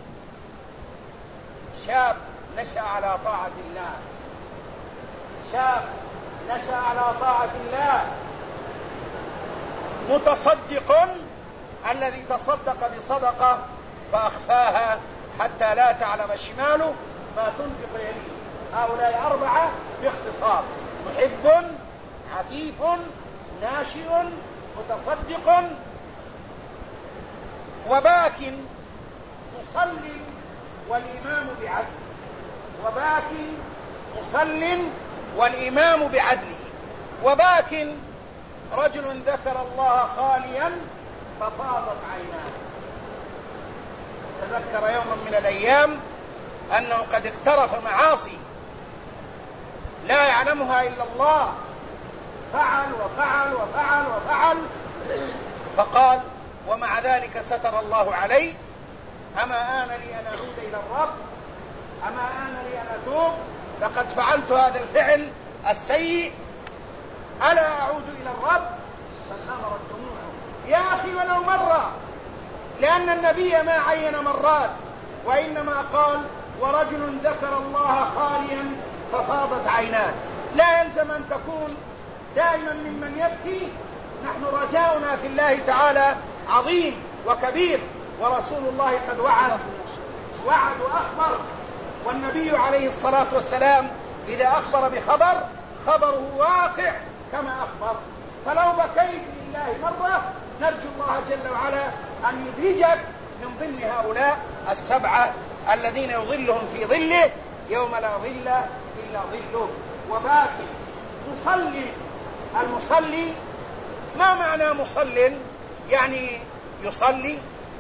شاب نشأ على طاعة الله، شاب نشأ على طاعة الله، متصدق الذي تصدق بصدقة فأخفاها حتى لا تعلم شماله ما تنفق يمينه. هؤلاء 4 باختصار: محب، عفيف، ناشئ، متصدق، وباك مصل والإمام بعدله. وباك مصل والإمام بعدله. وباك رجل ذكر الله خاليا ففاضت عيناه. تذكر يوما من الأيام أنه قد اقترف معاصي لا يعلمها إلا الله، فعل وفعل وفعل وفعل، فقال: ومع ذلك ستر الله علي. أما آن لي أن أعود إلى الرب؟ أما آن لي أن أتوب؟ لقد فعلت هذا الفعل السيء، ألا أعود إلى الرب؟ فانهمرت دموعه. يا أخي ولو مرة، لأن النبي ما عين مرات، وإنما قال: ورجل ذكر الله خاليا ففاضت عيناه. لا يلزم أن تكون دائما ممن يبكي. نحن رجاؤنا في الله تعالى عظيم وكبير، ورسول الله قد وعد وأخبر. والنبي عليه الصلاة والسلام إذا أخبر بخبر خبره واقع كما أخبر. فلو بكيت لله مرة نرجو الله جل وعلا أن يدرجك من ضمن هؤلاء السبعة الذين يظلهم في ظله يوم لا ظل إلا ظله. وباكي مصلي. المصلي ما معنى مصل؟ يعني يصلي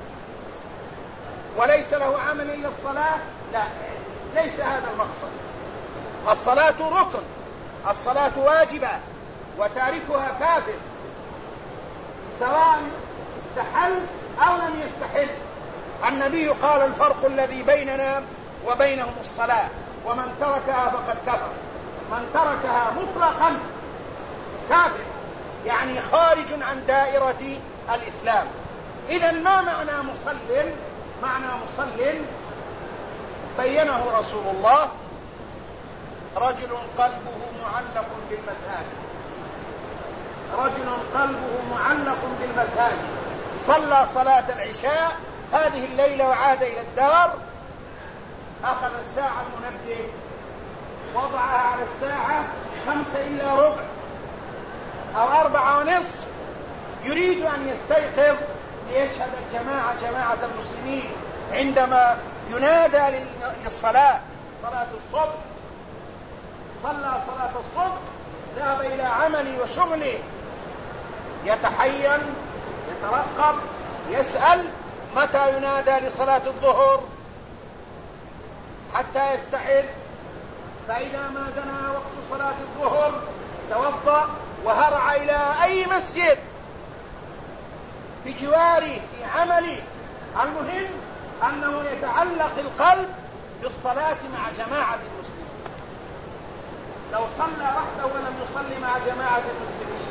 وليس له عمل إلا الصلاة؟ لا، ليس هذا المقصد. الصلاة ركن، الصلاة واجبة، وتاركها كافر سواء استحل أو لم يستحل. النبي قال الفرق الذي بيننا وبينهم الصلاة، ومن تركها فقد كفر. من تركها مطلقا كافر، يعني خارج عن دائرة الإسلام. إذن ما معنى مصل؟ معنى مصل بينه رسول الله: رجل قلبه معلق بالمساجد، رجل قلبه معلق بالمساجد، صلى صلاة العشاء هذه الليلة وعاد إلى الدار، أخذ الساعة المنبه وضعها على الساعة 5 إلا ربع أو 4:30، يريد أن يستيقظ ليشهد الجماعة جماعة المسلمين عندما ينادى للصلاة، صلاة الصبح. صلى صلاة الصبح، ذهب إلى عمله وشغله، يتحين، يترقب، يسأل متى ينادى لصلاة الظهر حتى يستعد. فإذا ما دنا وقت صلاة الظهر توضأ وهرع إلى أي مسجد بجواره في عمله. المهم أنه يتعلق القلب بالصلاة مع جماعة المسلمين. لو صلى وحده ولم يصلي مع جماعة المسلمين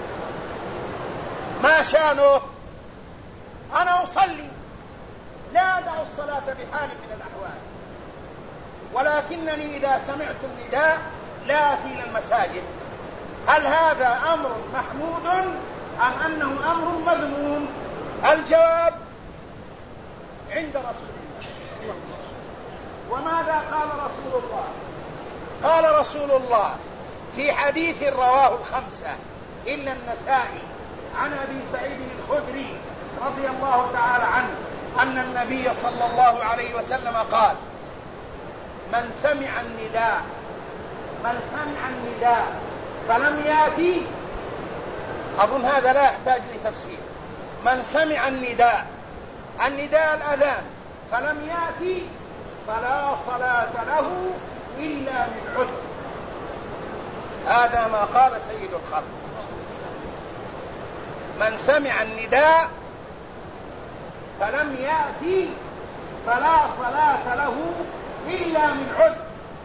ما شانه؟ أنا أصلي، لا أدع الصلاة بحال من الأحوال، ولكنني إذا سمعت النداء لا أتي إلى المساجد. هل هذا أمر محمود أم أنه أمر مذموم؟ الجواب عند رسول الله. وماذا قال رسول الله؟ قال رسول الله في حديث رواه الخمسة إلا النسائي عن أبي سعيد الخدري رضي الله تعالى عنه أن النبي صلى الله عليه وسلم قال: من سمع النداء فلم يأتي، أظن هذا لا يحتاج لتفسير. من سمع النداء الأذان فلم يأتي فلا صلاة له إلا من عذر. هذا ما قال سيد الخلق. من سمع النداء فلم يأتي فلا صلاة له إلا من عذر.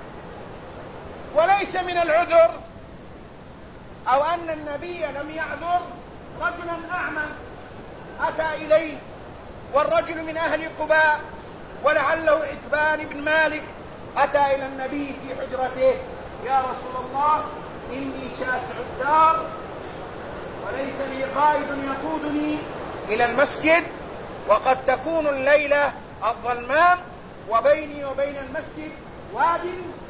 وليس من العذر أو أن النبي لم يعذر رجلا أعمى أتى إليه، والرجل من أهل قباء ولعله عتبان بن مالك، أتى إلى النبي في حجرته: يا رسول الله، إني شاسع الدار وليس لي قائد يقودني إلى المسجد، وقد تكون الليلة الظلماء، وبيني وبين المسجد واد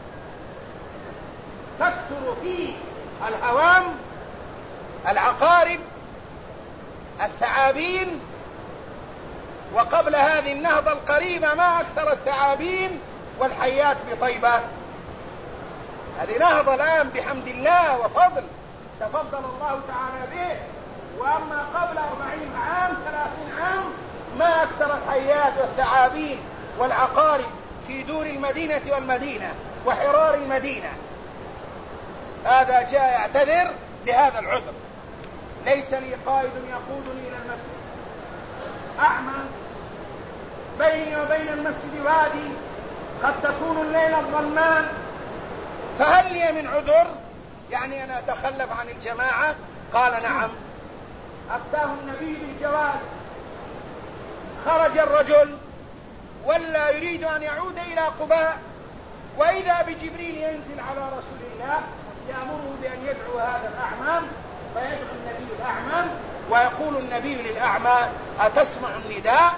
تكثر فيه الهوام، العقارب، الثعابين، وقبل هذه النهضة القريبة ما أكثر الثعابين والحيات بطيبة. هذه نهضة الآن بحمد الله وفضل تفضل الله تعالى به. وأما قبل 40 عام 30 عام ما أكثر الحيات والثعابين والعقارب في دور المدينة والمدينة وحرار المدينة. هذا جاء يعتذر بهذا العذر: ليس لي قائد يقودني إلى المسجد، أعمى، بيني وبين المسجد وادي، قد تكون الليلة الظلمان، فهل لي من عذر؟ يعني أنا أتخلف عن الجماعة؟ قال: نعم. أفتاه النبي بالجواز. خرج الرجل ولا يريد أن يعود إلى قباء، وإذا بجبريل ينزل على رسول الله يأمره بأن يدعو هذا الأعمى، فيدعو النبي الأعمى ويقول النبي للأعمى: أتسمع النداء؟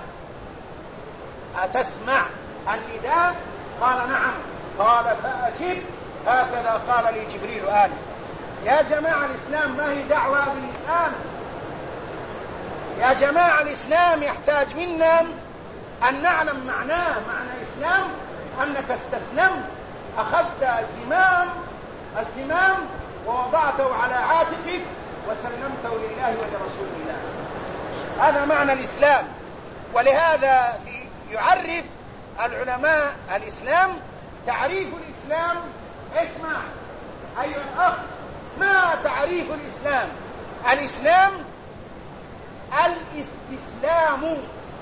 أتسمع النداء؟ قال: نعم. قال: فأجب. هكذا قال لي جبريل آنفا. يا جماعة الإسلام ما هي دعوة باللسان، يا جماعة الإسلام يحتاج منا أن نعلم معناه. معنى الإسلام أنك استسلمت، أخذت الزمام ووضعته على عاتقك وسلمته لله ولرسول الله. هذا معنى الإسلام. ولهذا يعرف العلماء الإسلام تعريف الإسلام. اسمع أيها الأخ، ما تعريف الإسلام؟ الإسلام الاستسلام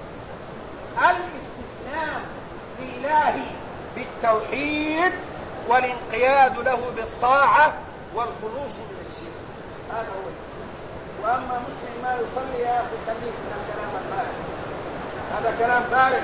لله بالتوحيد والانقياد له بالطاعة والخلوص من الشرك. هذا هو الإسلام. وأما مسلم ما يصلي يا أخي خليك من الكلام الفارغ، هذا كلام فارغ.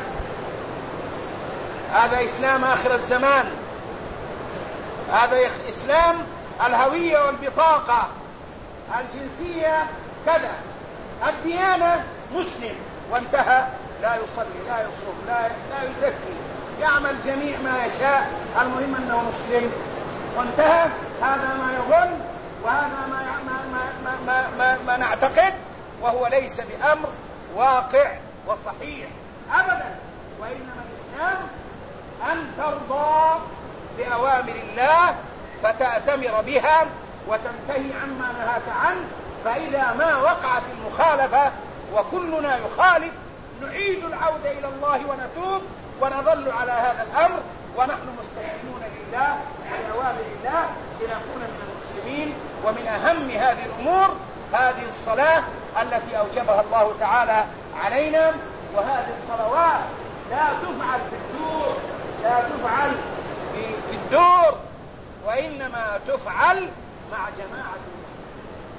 هذا إسلام آخر الزمان، هذا إسلام الهوية والبطاقة، الجنسية كذا، الديانة مسلم وانتهى، لا يصلي لا يصوم لا يزكي، يعمل جميع ما يشاء، المهم أنه مسلم وانتهى. هذا ما يظن وهذا ما نعتقد، وهو ليس بأمر واقع وصحيح أبدا. وإنما الإسلام أن ترضى بأوامر الله فتأتمر بها وتنتهي عما نهاك عنه. فإذا ما وقعت المخالفة وكلنا يخالف نعيد العودة إلى الله ونتوب ونظل على هذا الأمر ونحن مستسلمون لله ولأوامر الله لنكون من المسلمين. ومن أهم هذه الأمور هذه الصلاة التي أوجبها الله تعالى علينا. وهذه الصلوات لا تفعل في الدور، لا تفعل في الدور، وإنما تفعل مع جماعة المسلمين.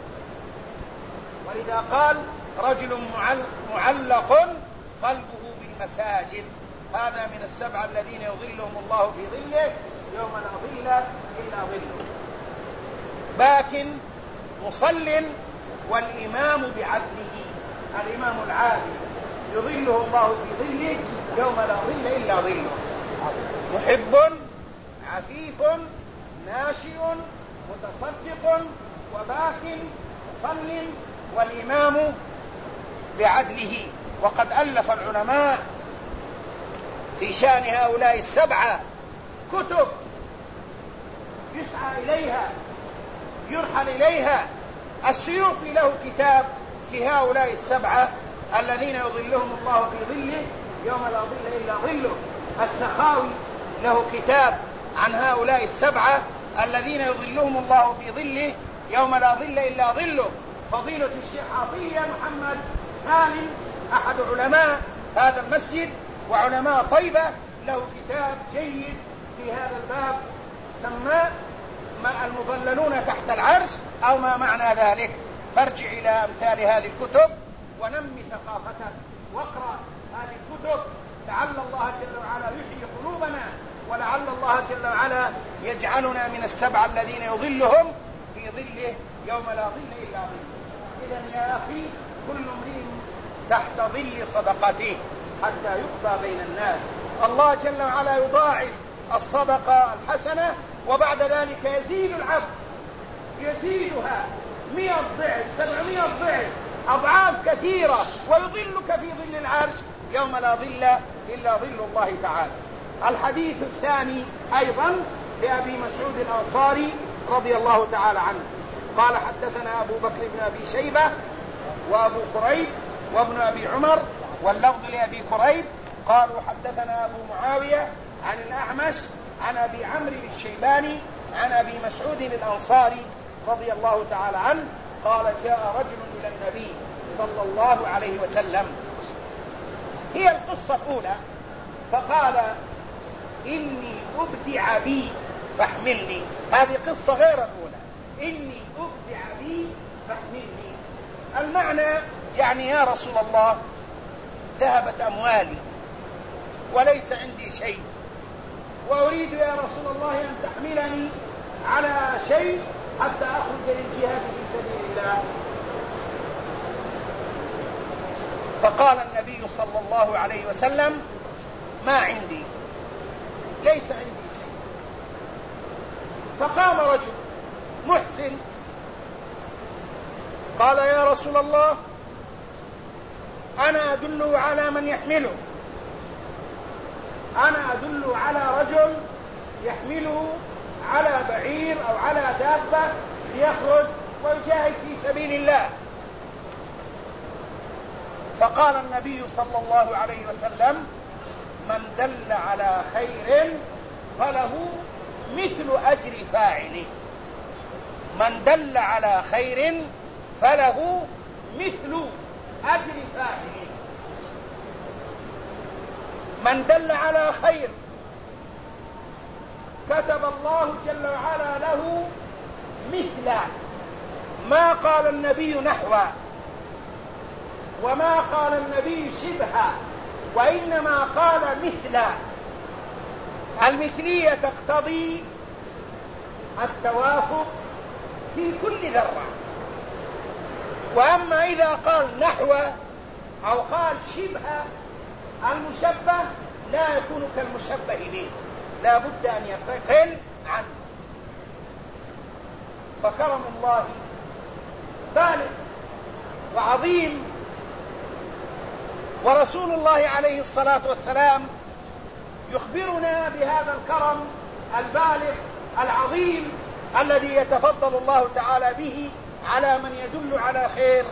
ولذا قال رجل معلق قلبه بالمساجد، هذا من السبعة الذين يظلهم الله في ظله يوم لا ظل إلا ظله. باك مصل والإمام بعدله، الإمام العادل يظله الله في ظله يوم لا ظل إلا ظله. محب عفيف ناشئ متصدق وباك مصل والإمام بعدله. وقد ألف العلماء في شأن هؤلاء السبعة كتب يسعى إليها يرحل إليها. السيوطي له كتاب في هؤلاء السبعة الذين يظلهم الله في ظله يوم لا ظل إلا ظله. السخاوي له كتاب عن هؤلاء السبعة الذين يظلهم الله في ظله يوم لا ظل إلا ظله. فضيلة الشيخ عطية محمد سالم أحد علماء هذا المسجد وعلماء طيبة له كتاب جيد في هذا الباب سماه المظللون تحت العرش أو ما معنى ذلك. فارجع إلى أمثال هذه الكتب ونمي ثقافتك واقرأ هذه الكتب، لعل الله جل وعلا يحيي قلوبنا، ولعل الله جل وعلا يجعلنا من السبعة الذين يظلهم في ظله يوم لا ظل إلا ظله. إذن يا أخي كل امرئ تحت ظل صدقته حتى يقضى بين الناس. الله جل وعلا يضاعف الصدقة الحسنة وبعد ذلك يزيد العبد، يزيدها 100 ضعف 700 ضعف أضعاف كثيرة، ويظلك في ظل العرش يوم لا ظل إلا ظل الله تعالى. الحديث الثاني أيضا لأبي مسعود الأنصاري رضي الله تعالى عنه قال حدثنا أبو بكر بن أبي شيبة وأبو كريب وابن أبي عمر، واللفظ لأبي كريب قالوا حدثنا أبو معاوية عن الأعمش عن أبي عمرو الشيباني عن أبي مسعود الأنصاري رضي الله تعالى عنه قال جاء رجل إلى النبي صلى الله عليه وسلم. هي القصة الأولى. فقال إني أبدع بي فاحملني. هذه قصة غير الأولى. إني أبدع بي فاحملني. المعنى يعني يا رسول الله ذهبت أموالي وليس عندي شيء، وأريد يا رسول الله أن تحملني على شيء حتى أخرج للجهاد في سبيل الله. فقال النبي صلى الله عليه وسلم ما عندي، ليس عندي شيء. فقام رجل محسن قال يا رسول الله أنا أدل على من يحمله، أنا أدل على رجل يحمله على بعير أو على دابة ليخرج ويجاهد في سبيل الله. فقال النبي صلى الله عليه وسلم من دل على خير فله مثل أجر فاعله. من دل على خير فله مثل أجر فاعله. من دل على خير كتب الله جل وعلا له مثل ما قال النبي نحوه، وما قال النبي شبها، وإنما قال مثل. المثلية تقتضي التوافق في كل ذرة. وأما إذا قال نحو أو قال شبه، المشبه لا يكون كالمشبه به، لا بد أن يقل عنه. فكرم الله بالغ وعظيم، ورسول الله عليه الصلاة والسلام يخبرنا بهذا الكرم البالغ العظيم الذي يتفضل الله تعالى به على من يدل على خير.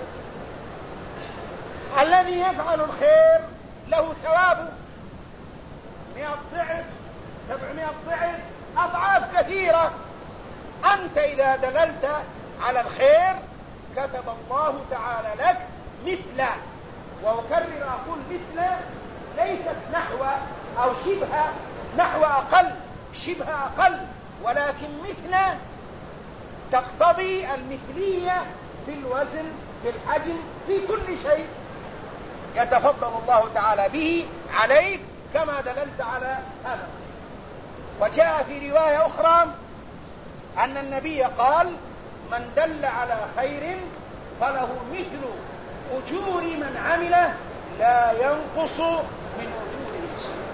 الذي يفعل الخير له ثوابه 100 ضعف 700 ضعف أضعاف كثيرة. أنت إذا دللت على الخير كتب الله تعالى لك مثل. وأكرر أقول مثل ليست نحو أو شبه، نحو أقل، شبه أقل، ولكن مثل تقتضي المثلية في الوزن، في الحجم، في كل شيء يتفضل الله تعالى به عليك كما دللت على هذا. وجاء في رواية أخرى أن النبي قال من دل على خير فله مثل أجور من عمله لا ينقص من أجوره شيء.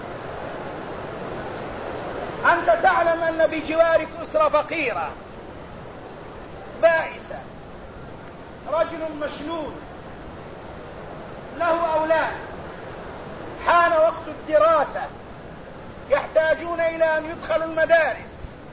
أنت تعلم أن بجوارك أسرة فقيرة بائسة، رجل مشلول له أولاد، حان وقت الدراسة، يحتاجون إلى أن يدخلوا المدارس،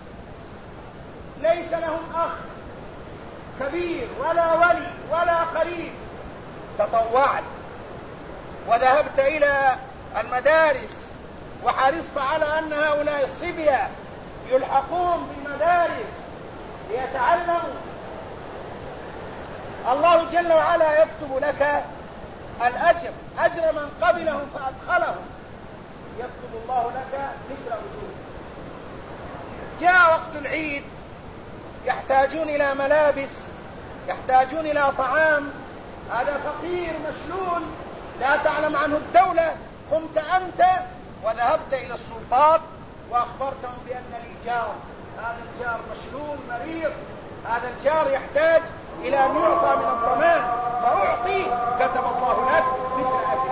ليس لهم أخ كبير ولا ولي ولا قريب. تطوعت وذهبت إلى المدارس وحرصت على أن هؤلاء الصبية يلحقون بالمدارس ليتعلموا. الله جل وعلا يكتب لك الأجر، أجر من قبلهم فأدخلهم، يكتب الله لك مثل أجور. جاء وقت العيد، يحتاجون إلى ملابس، يحتاجون إلى طعام، هذا فقير مشلول لا تعلم عنه الدولة، قمت أنت وذهبت إلى السلطات وأخبرتهم بأن لي جار، هذا الجار مشلول مريض، هذا الجار يحتاج إلى أن يعطى من الضمان، فأعطي، كتب الله لك مثل أجر